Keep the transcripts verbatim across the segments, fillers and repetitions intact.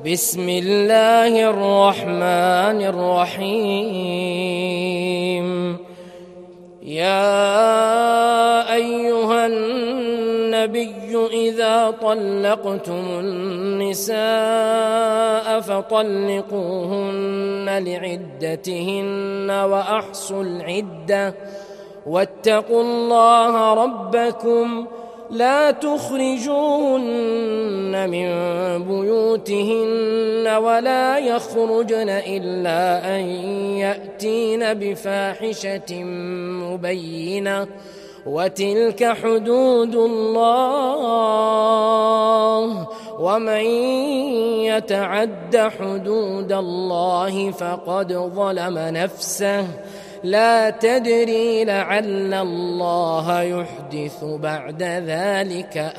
بسم الله الرحمن الرحيم. يا أيها النبي إذا طلقتم النساء فطلقوهن لعدتهن وأحصوا العدة واتقوا الله ربكم لا تخرجوهن من بيوتهن ولا يخرجن إلا أن يأتين بفاحشة مبينة وتلك حدود الله ومن يتعد حدود الله فقد ظلم نفسه لا تدري لعل الله يحدث بعد ذلك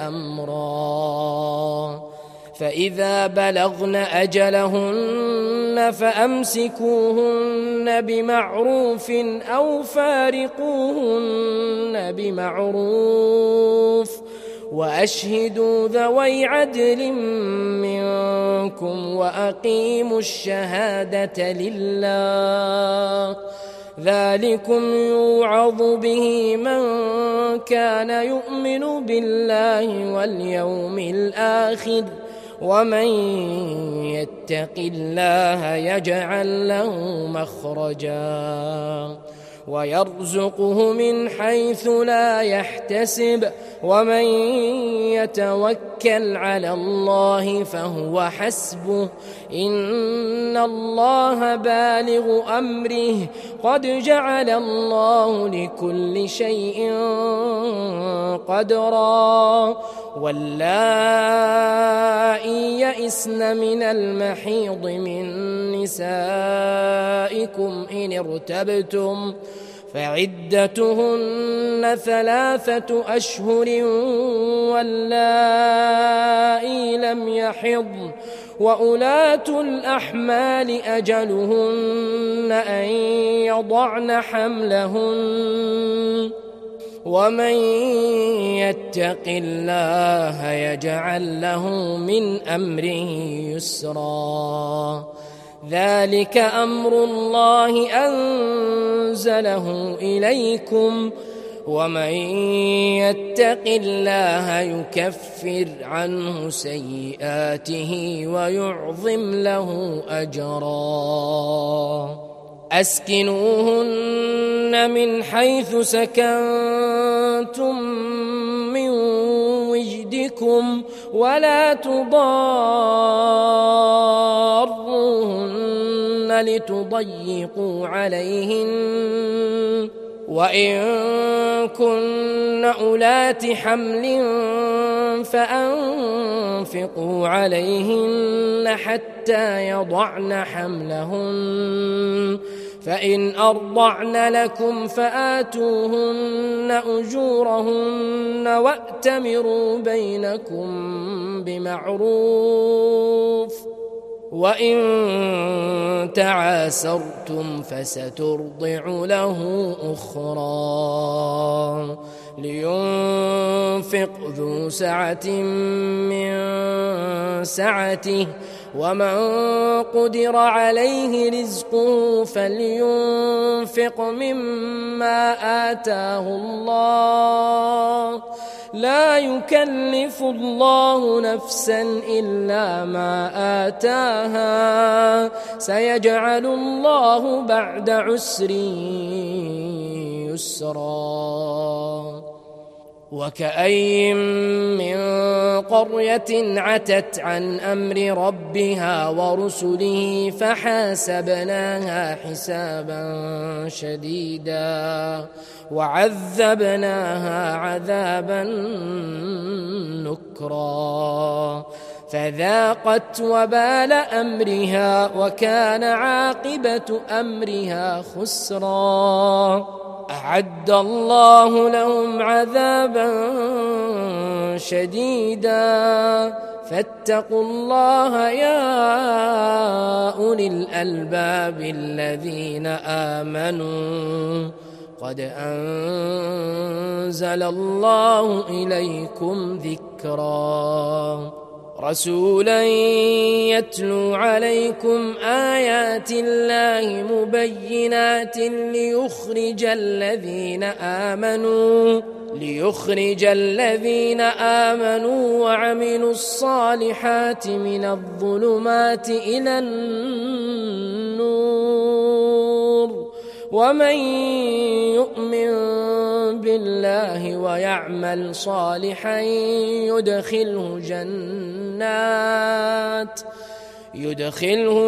أمرا. فإذا بلغن أجلهن فأمسكوهن بمعروف أو فارقوهن بمعروف وأشهدوا ذوي عدل منكم وأقيموا الشهادة لله ذلكم يوعظ به من كان يؤمن بالله واليوم الآخر ومن يتق الله يجعل له مخرجا ويرزقه من حيث لا يحتسب ومن يتوكل على الله فهو حسبه إن الله بالغ أمره قد جعل الله لكل شيء قدرا. واللائي يئسن من المحيض من نسائكم إن ارتبتم فعدتهن ثلاثة أشهر واللائي لم يحضن وأولاة الأحمال أجلهن أن يضعن حملهن ومن يتق الله يجعل له من أمره يسرا ذلك أمر الله أنزله إليكم ومن يتق الله يكفر عنه سيئاته ويعظم له أجرا. أسكنوهن من حيث سكنتم من وجدكم ولا تضاروهن لتضيقوا عليهن وإن كن أولات حمل فأنفقوا عليهن حتى يضعن حملهن فإن أرضعن لكم فآتوهن أجورهن وأتمروا بينكم بمعروف وإن تعاسرتم فسترضع له أخرى لينفق ذو سعة من سعته ومن قدر عليه رزقه فلينفق مما آتاه الله لا يكلف الله نفسا إلا ما آتاها سيجعل الله بعد عسر يسرا. وكأين من قرية عتت عن أمر ربها ورسله فحاسبناها حسابا شديدا وعذبناها عذابا نكرا فذاقت وبال أمرها وكان عاقبة أمرها خسرا. أعد الله لهم عذابا شديدا فاتقوا الله يا أولي الألباب الذين آمنوا قد أنزل الله إليكم ذكرا. رسولا يتلو عليكم آيات الله مبينات ليخرج الذين آمنوا ليخرج الذين آمنوا وعملوا الصالحات من الظلمات إلى النور ومن يؤمن بالله ويعمل صالحا يدخله جنات يدخله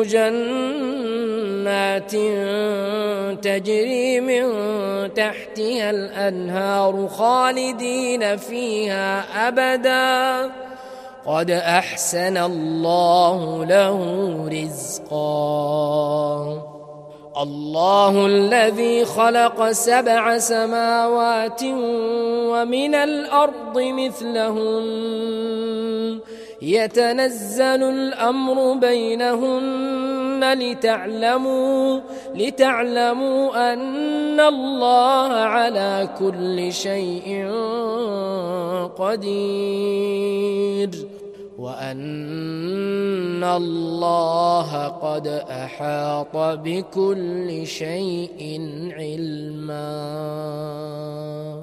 جنات تجري من تحتها الأنهار خالدين فيها أبدا قد أحسن الله له رزقا الله الذي خلق سبع سماوات ومن الأرض مثلهن يتنزل الأمر بينهن لتعلموا لتعلموا أن الله على كل شيء قدير وأن الله قد أحاط بكل شيء علما.